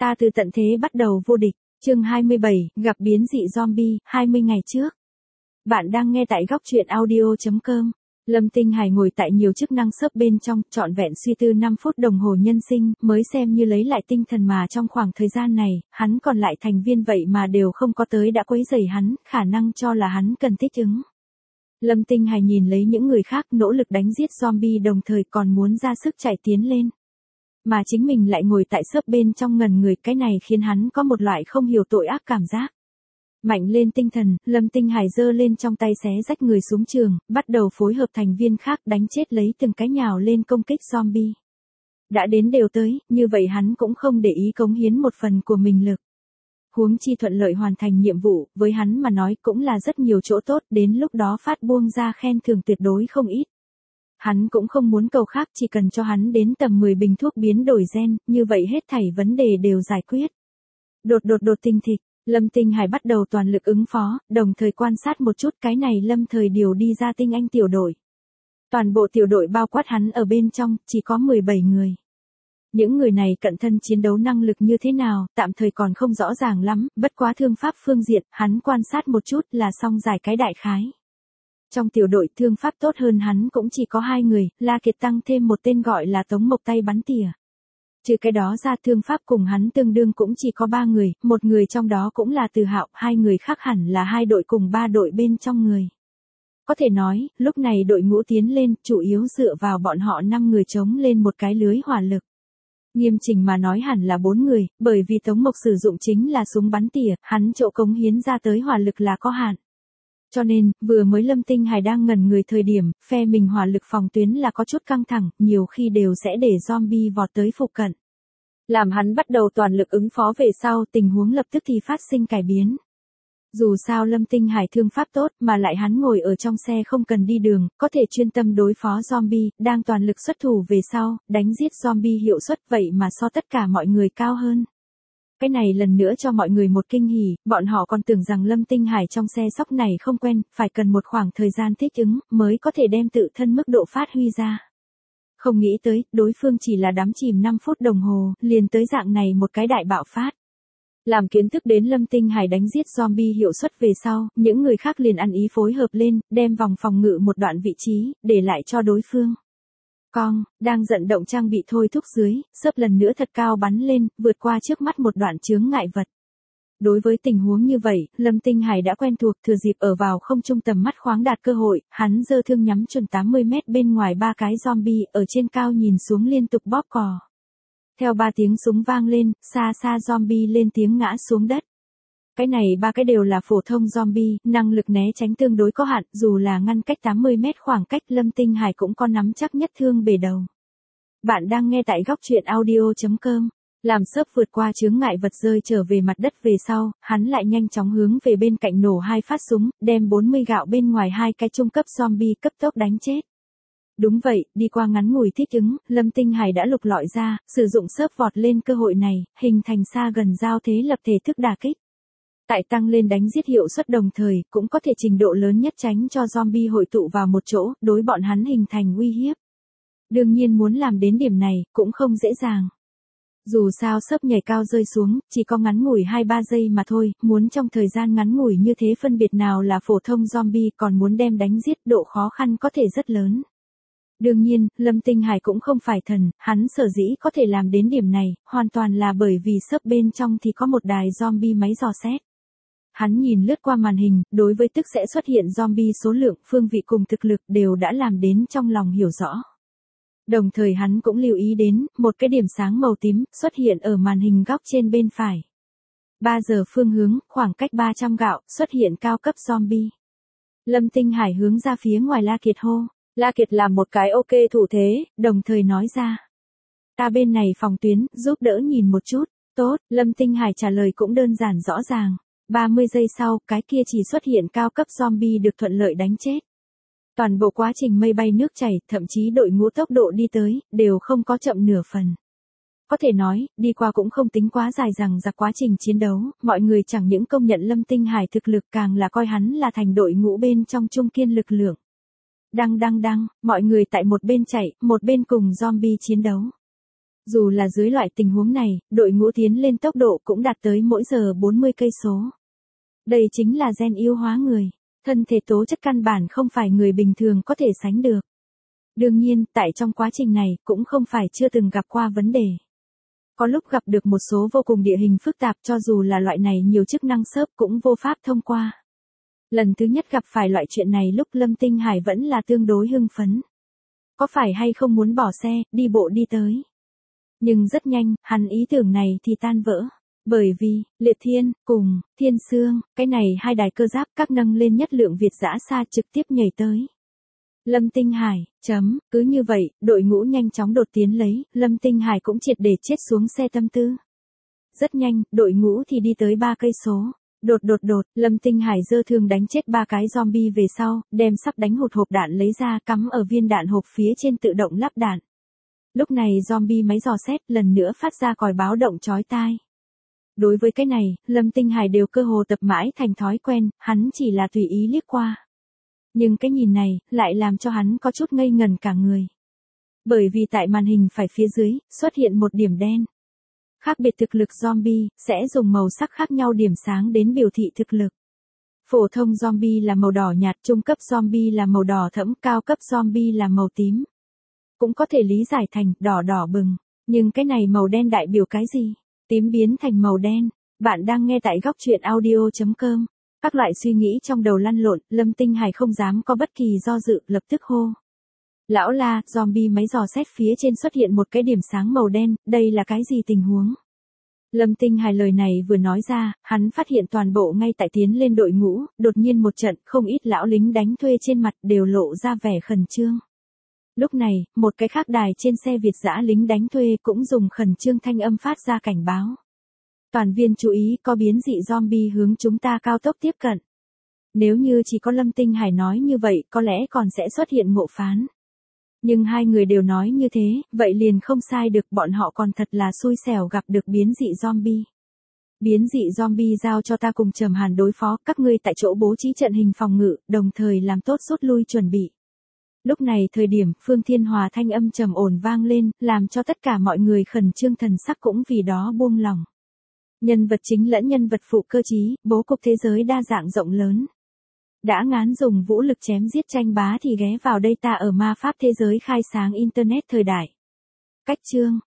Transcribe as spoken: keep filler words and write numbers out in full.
Ta từ tận thế bắt đầu vô địch, chương hai mươi bảy, gặp biến dị zombie, hai mươi ngày trước. Bạn đang nghe tại góc truyện audio chấm com. Lâm Tinh Hải ngồi tại nhiều chức năng sấp bên trong, trọn vẹn suy tư năm phút đồng hồ nhân sinh, mới xem như lấy lại tinh thần mà trong khoảng thời gian này, hắn còn lại thành viên vậy mà đều không có tới đã quấy rầy hắn, khả năng cho là hắn cần thích ứng. Lâm Tinh Hải nhìn lấy những người khác nỗ lực đánh giết zombie đồng thời còn muốn ra sức chạy tiến lên. Mà chính mình lại ngồi tại sấp bên trong ngần người, cái này khiến hắn có một loại không hiểu tội ác cảm giác. Mạnh lên tinh thần, Lâm Tinh Hải giơ lên trong tay xé rách người xuống trường, bắt đầu phối hợp thành viên khác đánh chết lấy từng cái nhào lên công kích zombie. Đã đến đều tới, như vậy hắn cũng không để ý cống hiến một phần của mình lực. Huống chi thuận lợi hoàn thành nhiệm vụ, với hắn mà nói cũng là rất nhiều chỗ tốt, đến lúc đó phát buông ra khen thưởng tuyệt đối không ít. Hắn cũng không muốn cầu khác, chỉ cần cho hắn đến tầm mười bình thuốc biến đổi gen, như vậy hết thảy vấn đề đều giải quyết. Đột đột đột tinh thịch, Lâm Tinh Hải bắt đầu toàn lực ứng phó, đồng thời quan sát một chút cái này Lâm thời điều đi ra tinh anh tiểu đội. Toàn bộ tiểu đội bao quát hắn ở bên trong, chỉ có mười bảy người. Những người này cận thân chiến đấu năng lực như thế nào, tạm thời còn không rõ ràng lắm, bất quá thương pháp phương diện, hắn quan sát một chút là xong giải cái đại khái. Trong tiểu đội thương pháp tốt hơn hắn cũng chỉ có hai người, La Kiệt tăng thêm một tên gọi là Tống Mộc tay bắn tỉa. Trừ cái đó ra thương pháp cùng hắn tương đương cũng chỉ có ba người, một người trong đó cũng là Từ Hạo, hai người khác hẳn là hai đội cùng ba đội bên trong người. Có thể nói, lúc này đội ngũ tiến lên, chủ yếu dựa vào bọn họ năm người chống lên một cái lưới hỏa lực. Nghiêm chỉnh mà nói hẳn là bốn người, bởi vì Tống Mộc sử dụng chính là súng bắn tỉa, hắn chỗ cống hiến ra tới hỏa lực là có hạn. Cho nên, vừa mới Lâm Tinh Hải đang ngẩn người thời điểm, phe mình hỏa lực phòng tuyến là có chút căng thẳng, nhiều khi đều sẽ để zombie vọt tới phụ cận. Làm hắn bắt đầu toàn lực ứng phó về sau, tình huống lập tức thì phát sinh cải biến. Dù sao Lâm Tinh Hải thương pháp tốt, mà lại hắn ngồi ở trong xe không cần đi đường, có thể chuyên tâm đối phó zombie, đang toàn lực xuất thủ về sau, đánh giết zombie hiệu suất vậy mà so tất cả mọi người cao hơn. Cái này lần nữa cho mọi người một kinh hỉ, bọn họ còn tưởng rằng Lâm Tinh Hải trong xe sóc này không quen, phải cần một khoảng thời gian thích ứng, mới có thể đem tự thân mức độ phát huy ra. Không nghĩ tới, đối phương chỉ là đắm chìm năm phút đồng hồ, liền tới dạng này một cái đại bạo phát. Làm kiến thức đến Lâm Tinh Hải đánh giết zombie hiệu suất về sau, những người khác liền ăn ý phối hợp lên, đem vòng phòng ngự một đoạn vị trí, để lại cho đối phương. Con, đang giận động trang bị thôi thúc dưới, sấp lần nữa thật cao bắn lên, vượt qua trước mắt một đoạn chướng ngại vật. Đối với tình huống như vậy, Lâm Tinh Hải đã quen thuộc, thừa dịp ở vào không trung tầm mắt khoáng đạt cơ hội, hắn giơ thương nhắm chuẩn tám mươi mét bên ngoài ba cái zombie, ở trên cao nhìn xuống liên tục bóp cò. Theo ba tiếng súng vang lên, xa xa zombie lên tiếng ngã xuống đất. Cái này ba cái đều là phổ thông zombie, năng lực né tránh tương đối có hạn, dù là ngăn cách tám mươi mét khoảng cách Lâm Tinh Hải cũng có nắm chắc nhất thương bể đầu. Bạn đang nghe tại góc truyện audio chấm com. Làm sấp vượt qua chướng ngại vật rơi trở về mặt đất về sau, hắn lại nhanh chóng hướng về bên cạnh nổ hai phát súng, đem bốn mươi gạo bên ngoài hai cái trung cấp zombie cấp tốc đánh chết. Đúng vậy, đi qua ngắn ngủi thích ứng, Lâm Tinh Hải đã lục lọi ra, sử dụng sấp vọt lên cơ hội này, hình thành xa gần giao thế lập thể thức đả kích. Tại tăng lên đánh giết hiệu suất đồng thời, cũng có thể trình độ lớn nhất tránh cho zombie hội tụ vào một chỗ, đối bọn hắn hình thành uy hiếp. Đương nhiên muốn làm đến điểm này, cũng không dễ dàng. Dù sao sấp nhảy cao rơi xuống, chỉ có ngắn ngủi hai ba giây mà thôi, muốn trong thời gian ngắn ngủi như thế phân biệt nào là phổ thông zombie còn muốn đem đánh giết độ khó khăn có thể rất lớn. Đương nhiên, Lâm Tinh Hải cũng không phải thần, hắn sở dĩ có thể làm đến điểm này, hoàn toàn là bởi vì sấp bên trong thì có một đài zombie máy dò xét. Hắn nhìn lướt qua màn hình, đối với tức sẽ xuất hiện zombie số lượng, phương vị cùng thực lực đều đã làm đến trong lòng hiểu rõ. Đồng thời hắn cũng lưu ý đến, một cái điểm sáng màu tím, xuất hiện ở màn hình góc trên bên phải. ba giờ phương hướng, khoảng cách ba trăm gạo, xuất hiện cao cấp zombie. Lâm Tinh Hải hướng ra phía ngoài La Kiệt hô. La Kiệt làm một cái ok thủ thế, đồng thời nói ra. Ta bên này phòng tuyến, giúp đỡ nhìn một chút. Tốt, Lâm Tinh Hải trả lời cũng đơn giản rõ ràng. ba mươi giây sau, cái kia chỉ xuất hiện cao cấp zombie được thuận lợi đánh chết. Toàn bộ quá trình mây bay nước chảy, thậm chí đội ngũ tốc độ đi tới, đều không có chậm nửa phần. Có thể nói, đi qua cũng không tính quá dài rằng ra quá trình chiến đấu, mọi người chẳng những công nhận Lâm Tinh Hải thực lực càng là coi hắn là thành đội ngũ bên trong trung kiên lực lượng. Đăng đăng đăng, mọi người tại một bên chạy, một bên cùng zombie chiến đấu. Dù là dưới loại tình huống này, đội ngũ tiến lên tốc độ cũng đạt tới mỗi giờ bốn mươi cây số. Đây chính là gen yêu hóa người, thân thể tố chất căn bản không phải người bình thường có thể sánh được. Đương nhiên, tại trong quá trình này cũng không phải chưa từng gặp qua vấn đề. Có lúc gặp được một số vô cùng địa hình phức tạp, cho dù là loại này nhiều chức năng xớp cũng vô pháp thông qua. Lần thứ nhất gặp phải loại chuyện này lúc Lâm Tinh Hải vẫn là tương đối hưng phấn. Có phải hay không muốn bỏ xe, đi bộ đi tới. Nhưng rất nhanh, hắn ý tưởng này thì tan vỡ. Bởi vì, Liệt Thiên, cùng, Thiên Sương, cái này hai đài cơ giáp các nâng lên nhất lượng Việt dã xa trực tiếp nhảy tới. Lâm Tinh Hải, chấm, cứ như vậy, đội ngũ nhanh chóng đột tiến lấy, Lâm Tinh Hải cũng triệt để chết xuống xe tâm tư. Rất nhanh, đội ngũ thì đi tới ba cây số. Đột đột đột, Lâm Tinh Hải giơ thương đánh chết ba cái zombie về sau, đem sắp đánh hụt hộp đạn lấy ra cắm ở viên đạn hộp phía trên tự động lắp đạn. Lúc này zombie máy dò xét lần nữa phát ra còi báo động chói tai. Đối với cái này, Lâm Tinh Hải đều cơ hồ tập mãi thành thói quen, hắn chỉ là tùy ý liếc qua. Nhưng cái nhìn này, lại làm cho hắn có chút ngây ngần cả người. Bởi vì tại màn hình phải phía dưới, xuất hiện một điểm đen. Khác biệt thực lực zombie, sẽ dùng màu sắc khác nhau điểm sáng đến biểu thị thực lực. Phổ thông zombie là màu đỏ nhạt, trung cấp zombie là màu đỏ thẫm, cao cấp zombie là màu tím. Cũng có thể lý giải thành đỏ đỏ bừng, nhưng cái này màu đen đại biểu cái gì? Tím biến thành màu đen. Bạn đang nghe tại góc truyện audio chấm com. Các loại suy nghĩ trong đầu lăn lộn, Lâm Tinh Hải không dám có bất kỳ do dự, lập tức hô. Lão La, zombie máy dò xét phía trên xuất hiện một cái điểm sáng màu đen, đây là cái gì tình huống? Lâm Tinh Hải lời này vừa nói ra, hắn phát hiện toàn bộ ngay tại tiến lên đội ngũ, đột nhiên một trận, không ít lão lính đánh thuê trên mặt đều lộ ra vẻ khẩn trương. Lúc này, một cái khác đài trên xe Việt dã lính đánh thuê cũng dùng khẩn trương thanh âm phát ra cảnh báo. Toàn viên chú ý, có biến dị zombie hướng chúng ta cao tốc tiếp cận. Nếu như chỉ có Lâm Tinh Hải nói như vậy, có lẽ còn sẽ xuất hiện ngộ phán. Nhưng hai người đều nói như thế, vậy liền không sai được, bọn họ còn thật là xui xẻo gặp được biến dị zombie. Biến dị zombie giao cho ta cùng Trầm Hàn đối phó, các ngươi tại chỗ bố trí trận hình phòng ngự, đồng thời làm tốt rút lui chuẩn bị. Lúc này thời điểm Phương Thiên Hòa thanh âm trầm ổn vang lên, làm cho tất cả mọi người khẩn trương thần sắc cũng vì đó buông lỏng. Nhân vật chính lẫn nhân vật phụ cơ trí, bố cục thế giới đa dạng rộng lớn. Đã ngán dùng vũ lực chém giết tranh bá thì ghé vào đây ta ở ma pháp thế giới khai sáng Internet thời đại. Cách chương,